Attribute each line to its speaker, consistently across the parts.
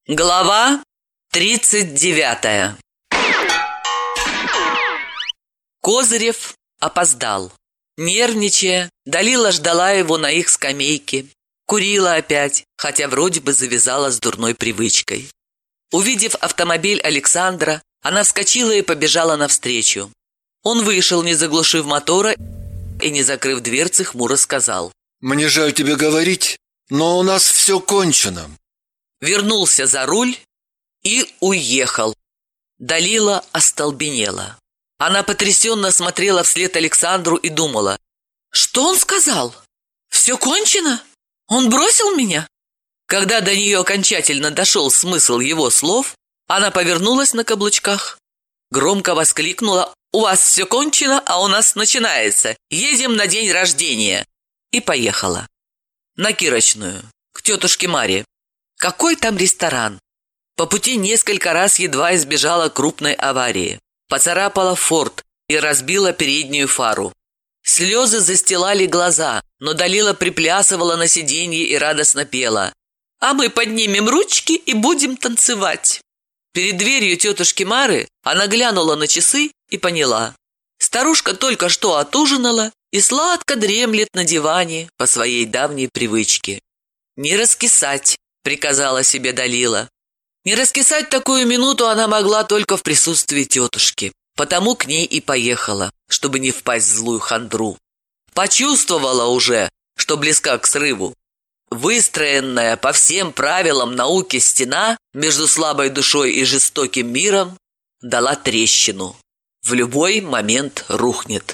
Speaker 1: Глава 39. Козырев опоздал. Нервничая, Далила ждала его на их скамейке. Курила опять, хотя вроде бы завязала с дурной привычкой. Увидев автомобиль Александра, она вскочила и побежала навстречу. Он вышел, не заглушив мотора и не закрыв дверцы, хмуро сказал:
Speaker 2: «Мне жаль тебе говорить, но у нас все кончено».
Speaker 1: Вернулся за руль и уехал. Далила остолбенела. Она потрясенно смотрела вслед Александру и думала: что он сказал? Все кончено? Он бросил меня? Когда до нее окончательно дошел смысл его слов, она повернулась на каблучках, громко воскликнула: «У вас все кончено, а у нас начинается. Едем на день рождения!» И поехала. На Кирочную, к тетушке Маре. Какой там ресторан? По пути несколько раз едва избежала крупной аварии. Поцарапала форт и разбила переднюю фару. Слезы застилали глаза, но Далила приплясывала на сиденье и радостно пела: «А мы поднимем ручки и будем танцевать». Перед дверью тетушки Мары она глянула на часы и поняла: старушка только что отужинала и сладко дремлет на диване по своей давней привычке. «Не раскисать», — приказала себе Далила. Не раскисать такую минуту она могла только в присутствии тетушки, потому к ней и поехала, чтобы не впасть в злую хандру. Почувствовала уже, что близка к срыву. Выстроенная по всем правилам науки стена между слабой душой и жестоким миром дала трещину. В любой момент рухнет.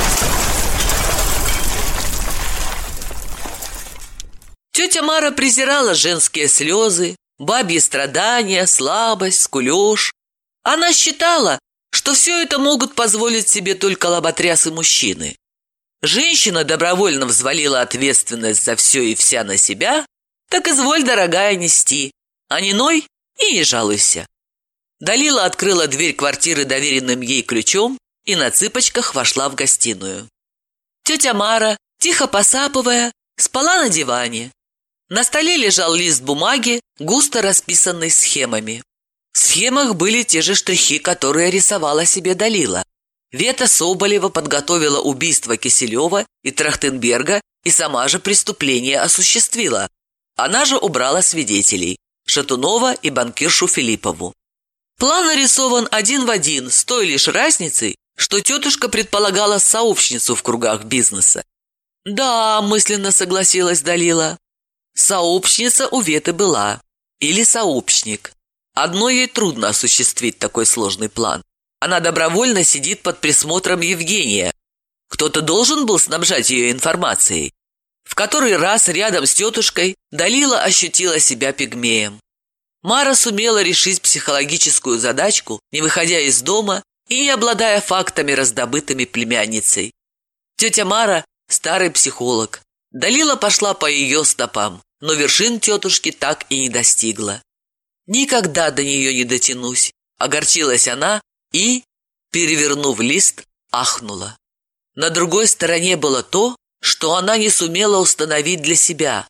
Speaker 1: Тетя Мара презирала женские слезы, бабьи страдания, слабость, скулеж. Она считала, что все это могут позволить себе только лоботрясы мужчины. Женщина добровольно взвалила ответственность за все и вся на себя, так изволь, дорогая, нести, а не ной и не жалуйся. Далила открыла дверь квартиры доверенным ей ключом и на цыпочках вошла в гостиную. Тетя Мара, тихо посапывая, спала на диване. На столе лежал лист бумаги, густо расписанный схемами. В схемах были те же штрихи, которые рисовала себе Далила. Вета Соболева подготовила убийство Киселева и Трахтенберга и сама же преступление осуществила. Она же убрала свидетелей – Шатунова и банкиршу Филиппову. План нарисован один в один, с той лишь разницей, что тетушка предполагала сообщницу в кругах бизнеса. «Да», – мысленно согласилась Далила. Сообщница у Веты была. Или сообщник. Одной ей трудно осуществить такой сложный план. Она добровольно сидит под присмотром Евгения. Кто-то должен был снабжать ее информацией. В который раз рядом с тетушкой Далила ощутила себя пигмеем. Мара сумела решить психологическую задачку, не выходя из дома и не обладая фактами, раздобытыми племянницей. Тетя Мара – старый психолог. Далила пошла по ее стопам, но вершин тетушки так и не достигла. «Никогда до нее не дотянусь», – огорчилась она и, перевернув лист, ахнула. На другой стороне было то, что она не сумела установить для себя.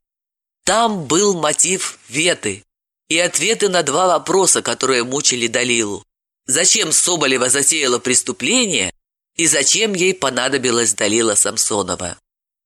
Speaker 1: Там был мотив Веты и ответы на два вопроса, которые мучили Далилу. Зачем Соболева затеяла преступление и зачем ей понадобилась Далила Самсонова?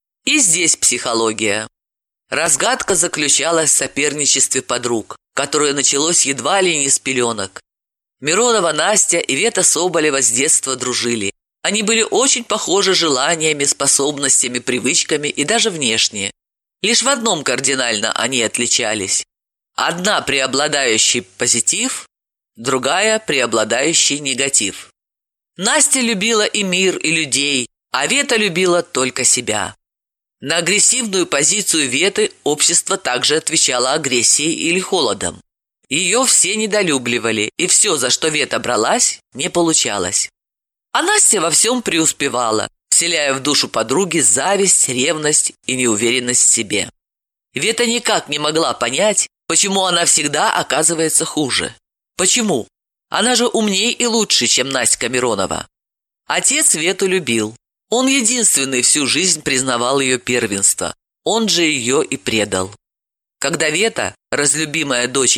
Speaker 1: И здесь психология. Разгадка заключалась в соперничестве подруг, которое началось едва ли не с пеленок. Миронова Настя и Вета Соболева с детства дружили. Они были очень похожи желаниями, способностями, привычками и даже внешне. Лишь в одном кардинально они отличались. Одна преобладающий позитив, другая преобладающий негатив. Настя любила и мир, и людей, а Вета любила только себя. На агрессивную позицию Веты общество также отвечало агрессией или холодом. Ее все недолюбливали, и все, за что Вета бралась, не получалось. А Настя во всем преуспевала, вселяя в душу подруги зависть, ревность и неуверенность в себе. Вета никак не могла понять, почему она всегда оказывается хуже. Почему? Она же умней и лучше, чем Настя Миронова. Отец Вету любил. Он единственный всю жизнь признавал ее первенство. Он же ее и предал. Когда Вета, разлюбимая доченька,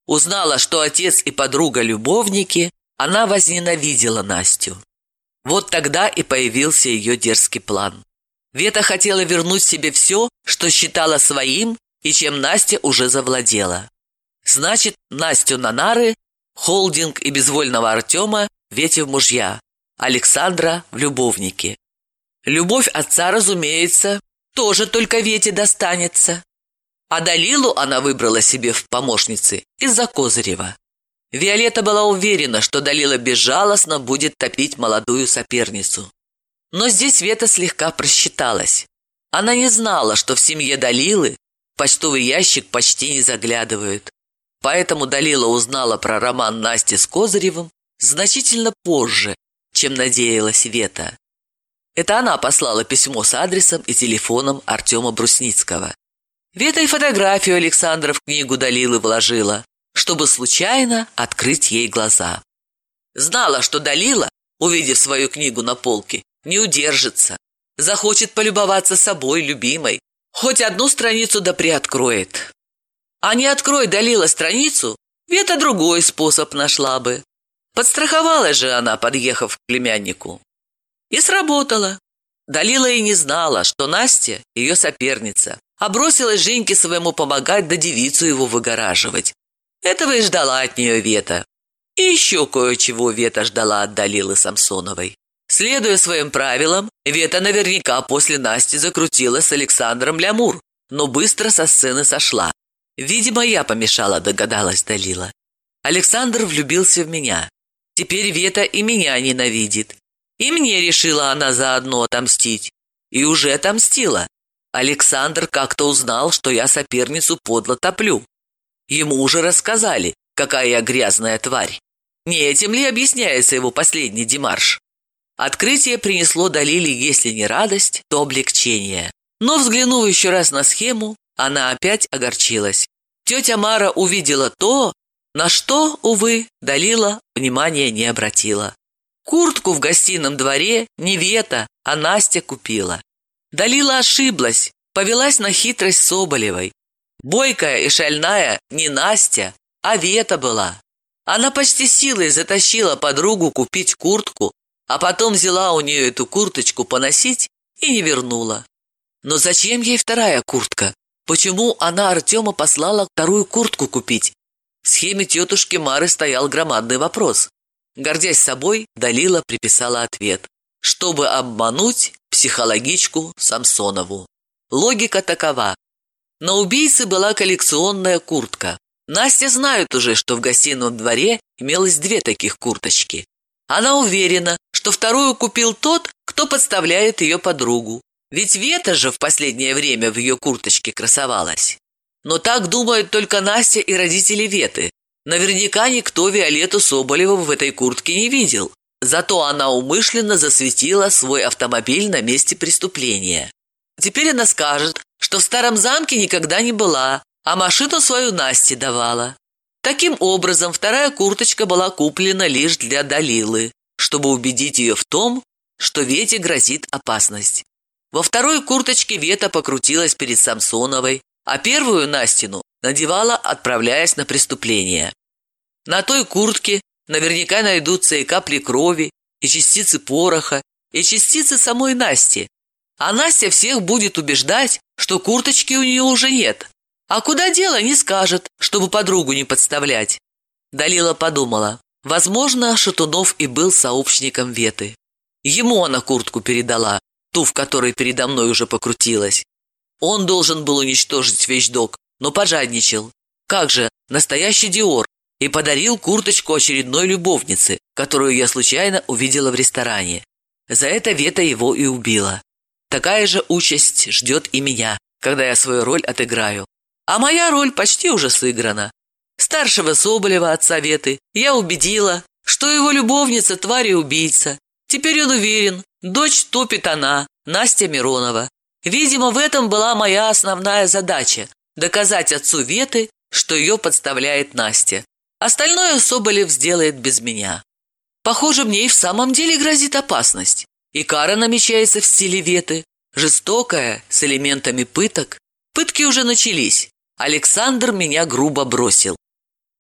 Speaker 1: Узнала, что отец и подруга любовники, она возненавидела Настю. Вот тогда и появился ее дерзкий план. Вета хотела вернуть себе все, что считала своим и чем Настя уже завладела. Значит, Настю на нары, холдинг и безвольного Артема Вете в мужья, Александра в любовники. Любовь отца, разумеется, тоже только Вете достанется. А Далилу она выбрала себе в помощницы из-за Козырева. Виолетта была уверена, что Далила безжалостно будет топить молодую соперницу. Но здесь Вета слегка просчиталась. Она не знала, что в семье Далилы в почтовый ящик почти не заглядывают. Поэтому Далила узнала про роман Насти с Козыревым значительно позже, чем надеялась Вета. Это она послала письмо с адресом и телефоном Артема Брусницкого. Вета и фотографию Александра в книгу Далилы вложила, чтобы случайно открыть ей глаза. Знала, что Далила, увидев свою книгу на полке, не удержится, захочет полюбоваться собой, любимой, хоть одну страницу да приоткроет. А не открой Далила страницу, Вета другой способ нашла бы. Подстраховалась же она, подъехав к племяннику. И сработало. Далила и не знала, что Настя ее соперница, а бросилась Женьке своему помогать да девицу его выгораживать. Этого и ждала от нее Вета. И еще кое-чего Вета ждала от Далилы Самсоновой. Следуя своим правилам, Вета наверняка после Насти закрутила с Александром лямур, но быстро со сцены сошла. Видимо, я помешала, догадалась Далила. Александр влюбился в меня. Теперь Вета и меня ненавидит. И мне решила она заодно отомстить. И уже отомстила. Александр как-то узнал, что я соперницу подло топлю. Ему уже рассказали, какая я грязная тварь. Не этим ли объясняется его последний демарш? Открытие принесло Далиле, если не радость, то облегчение. Но, взглянув еще раз на схему, она опять огорчилась. Тетя Мара увидела то, на что, увы, Далила внимания не обратила. Куртку в гостином дворе не Вета, а Настя купила. Далила ошиблась, повелась на хитрость Соболевой. Бойкая и шальная не Настя, а Вета была. Она почти силой затащила подругу купить куртку, а потом взяла у нее эту курточку поносить и не вернула. Но зачем ей вторая куртка? Почему она Артема послала вторую куртку купить? В схеме тетушки Мары стоял громадный вопрос. Гордясь собой, Далила приписала ответ, чтобы обмануть психологичку Самсонову. Логика такова. На убийце была коллекционная куртка. Настя знает уже, что в гостином дворе имелось две таких курточки. Она уверена, что вторую купил тот, кто подставляет ее подругу. Ведь Вета же в последнее время в ее курточке красовалась. Но так думают только Настя и родители Веты. Наверняка никто Виолетту Соболеву в этой куртке не видел. Зато она умышленно засветила свой автомобиль на месте преступления. Теперь она скажет, что в старом замке никогда не была, а машину свою Насте давала. Таким образом, вторая курточка была куплена лишь для Далилы, чтобы убедить ее в том, что Вете грозит опасность. Во второй курточке Вета покрутилась перед Самсоновой, а первую Настину надевала, отправляясь на преступление. На той куртке наверняка найдутся и капли крови, и частицы пороха, и частицы самой Насти. А Настя всех будет убеждать, что курточки у нее уже нет. А куда дело, не скажет, чтобы подругу не подставлять. Далила подумала, возможно, Шатунов и был сообщником Веты. Ему она куртку передала, ту, в которой передо мной уже покрутилась. Он должен был уничтожить вещдок, но пожадничал. Как же, настоящий Диор. И подарил курточку очередной любовнице, которую я случайно увидела в ресторане. За это Вета его и убила. Такая же участь ждет и меня, когда я свою роль отыграю. А моя роль почти уже сыграна. Старшего Соболева, отца Веты, я убедила, что его любовница тварь и убийца. Теперь он уверен, дочь топит она, Настя Миронова. Видимо, в этом была моя основная задача – доказать отцу Веты, что ее подставляет Настя. Остальное Соболев сделает без меня. Похоже, мне и в самом деле грозит опасность. И кара намечается в стиле Веты. Жестокая, с элементами пыток. Пытки уже начались. Александр меня грубо бросил.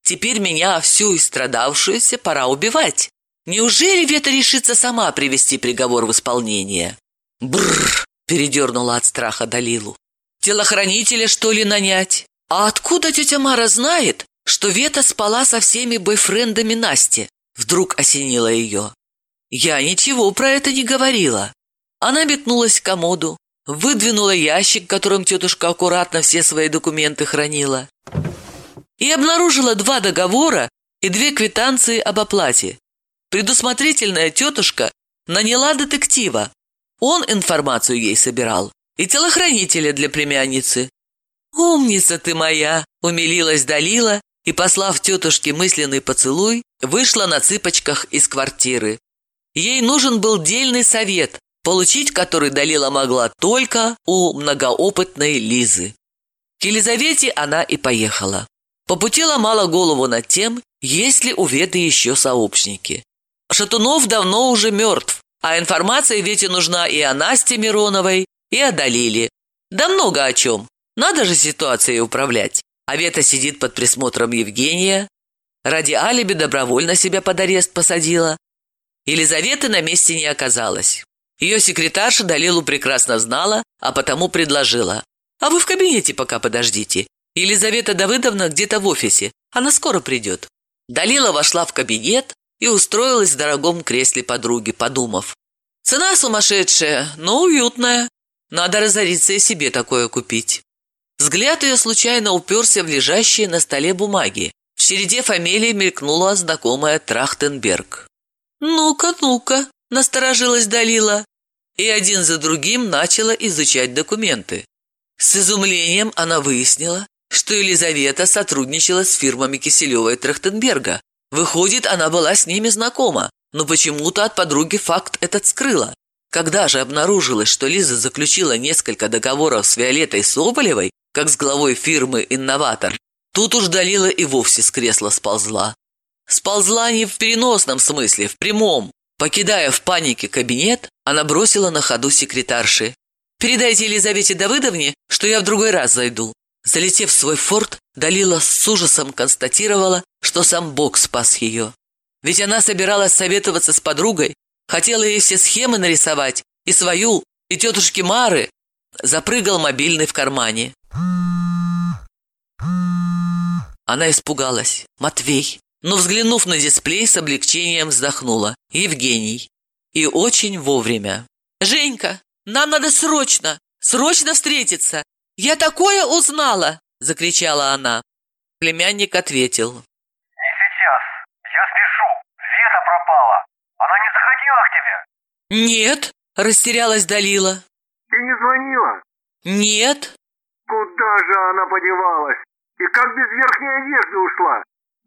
Speaker 1: Теперь меня, всю истрадавшуюся, пора убивать. Неужели Вета решится сама привести приговор в исполнение? Бррр! Передернула от страха Далилу. Телохранителя, что ли, нанять? А откуда тетя Мара знает, что Вета спала со всеми бойфрендами Насти? Вдруг осенило ее. Я ничего про это не говорила. Она метнулась к комоду, выдвинула ящик, в котором тетушка аккуратно все свои документы хранила, и обнаружила 2 договора и 2 квитанции об оплате. Предусмотрительная тетушка наняла детектива. Он информацию ей собирал, и телохранителя для племянницы. «Умница ты моя!» – умилилась Далила и, послав тетушке мысленный поцелуй, вышла на цыпочках из квартиры. Ей нужен был дельный совет, получить который Далила могла только у многоопытной Лизы. К Елизавете она и поехала. По пути ломала голову над тем, есть ли у Веты еще сообщники. Шатунов давно уже мертв, а информация Вете нужна и о Насте Мироновой, и о Далиле. Да много о чем. Надо же ситуацией управлять. А Вета сидит под присмотром Евгения. Ради алиби добровольно себя под арест посадила. Елизаветы на месте не оказалось. Ее секретарша Далилу прекрасно знала, а потому предложила. «А вы в кабинете пока подождите. Елизавета Давыдовна где-то в офисе. Она скоро придет». Далила вошла в кабинет и устроилась в дорогом кресле подруги, подумав. Цена сумасшедшая, но уютная. Надо разориться и себе такое купить. Взгляд ее случайно уперся в лежащие на столе бумаги. В череде фамилий мелькнула знакомая Трахтенберг. «Ну-ка, ну-ка», – насторожилась Далила. И один за другим начала изучать документы. С изумлением она выяснила, что Елизавета сотрудничала с фирмами Киселева и Трахтенберга. Выходит, она была с ними знакома, но почему-то от подруги факт этот скрыла. Когда же обнаружилось, что Лиза заключила несколько договоров с Виолеттой Соболевой, как с главой фирмы «Инноватор», тут уж Далила и вовсе с кресла сползла. Сползла не в переносном смысле, в прямом. Покидая в панике кабинет, она бросила на ходу секретарши. «Передайте Елизавете Давыдовне, что я в другой раз зайду». Залетев в свой форт, Далила с ужасом констатировала, что сам Бог спас ее. Ведь она собиралась советоваться с подругой, хотела ей все схемы нарисовать, и свою, и тетушки Мары. Запрыгал мобильный в кармане. Она испугалась. Матвей. Но, взглянув на дисплей, с облегчением вздохнула. Евгений. И очень вовремя. «Женька, нам надо срочно встретиться. Я такое узнала!» – закричала она. Племянник ответил.
Speaker 3: «Не сейчас. Я спешу. Вета пропала. Она не заходила к тебе?»
Speaker 1: «Нет», – растерялась Далила.
Speaker 3: «И не звонила?»
Speaker 1: «Нет».
Speaker 3: «Куда же она подевалась? И как без верхней одежды ушла?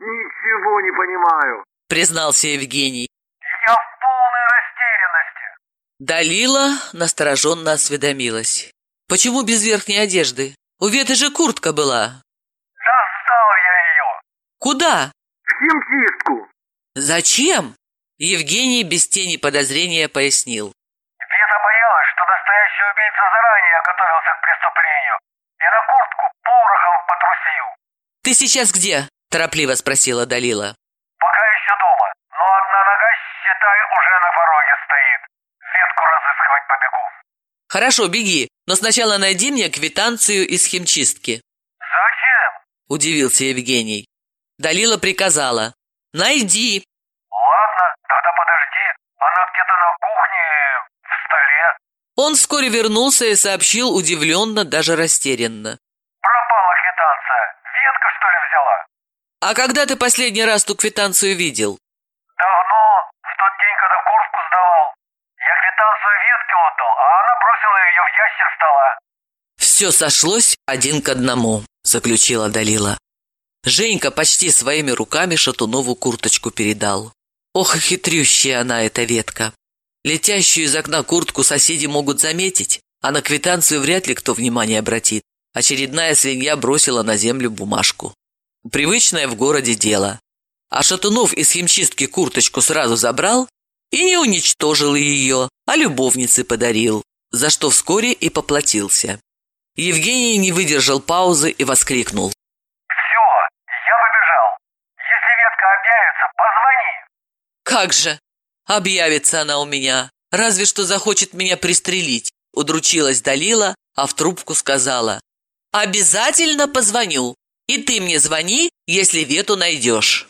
Speaker 3: Ничего не понимаю», –
Speaker 1: признался Евгений.
Speaker 3: «Я в полной растерянности».
Speaker 1: Далила настороженно осведомилась. «Почему без верхней одежды? У Веты же куртка была».
Speaker 3: «Да сдал я ее».
Speaker 1: «Куда?»
Speaker 3: «В химчистку».
Speaker 1: «Зачем?» Евгений без тени подозрения пояснил.
Speaker 3: Вета боялась, что настоящий убийца заранее готовился к преступлению и на куртку порохом потрусил».
Speaker 1: «Ты сейчас где?» – торопливо спросила Далила.
Speaker 3: «Пока еще дома, но одна нога, считай, уже на пороге стоит. Ветку разыскивать побегу».
Speaker 1: «Хорошо, беги, но сначала найди мне квитанцию из химчистки».
Speaker 3: «Зачем?»
Speaker 1: – удивился Евгений. Далила приказала. «Найди».
Speaker 3: «Ладно, тогда подожди. Она где-то на кухне, в столе».
Speaker 1: Он вскоре вернулся и сообщил удивленно, даже растерянно.
Speaker 3: «Пропала квитанция. Ветка, что ли, взяла?»
Speaker 1: «А когда ты последний раз ту квитанцию видел?»
Speaker 3: «Давно, в тот день, когда куртку сдавал. Я квитанцию Ветке отдал, а она бросила ее в ящик стола».
Speaker 1: «Все сошлось 1 к 1, заключила Далила. Женька почти своими руками Шатунову курточку передал. Ох, и хитрющая она, эта Ветка. Летящую из окна куртку соседи могут заметить, а на квитанцию вряд ли кто внимание обратит. Очередная свинья бросила на землю бумажку. Привычное в городе дело. А Шатунов из химчистки курточку сразу забрал и не уничтожил ее, а любовнице подарил, за что вскоре и поплатился. Евгений не выдержал паузы и воскликнул.
Speaker 3: «Все, я побежал. объявится, позвони.
Speaker 1: Как же? Объявится она у меня. Разве что захочет меня пристрелить. Удручилась Далила, а в трубку сказала: обязательно позвоню. И ты мне звони, если Вету найдешь.